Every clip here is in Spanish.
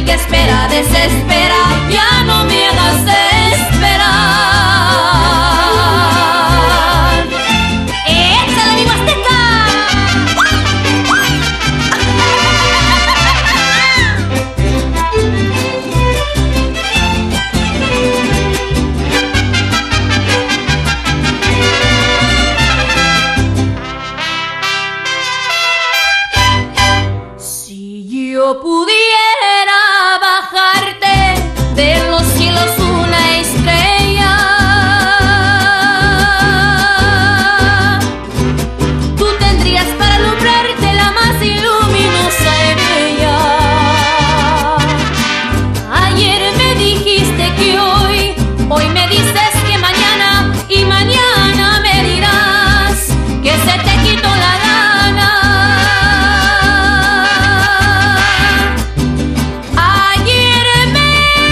que espera desespera, ya no me hagas esperar. ¡Échale, mi Huasteca! Si yo pudiera bajarte de los cielos una estrella, tú tendrías para alumbrarte la más luminosa y bella. Ayer me dijiste que hoy me dices que mañana, y mañana me dirás que se te quitó la gana. Ayer me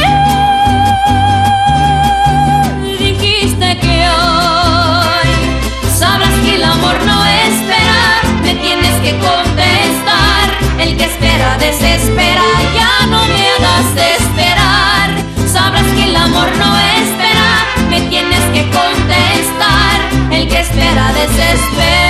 dijiste que hoy sabrás que el amor no espera, me tienes que contestar. El que espera desespera, ya no me hagas esperar. Sabrás que el amor no espera, me tienes que contestar. El que espera desespera.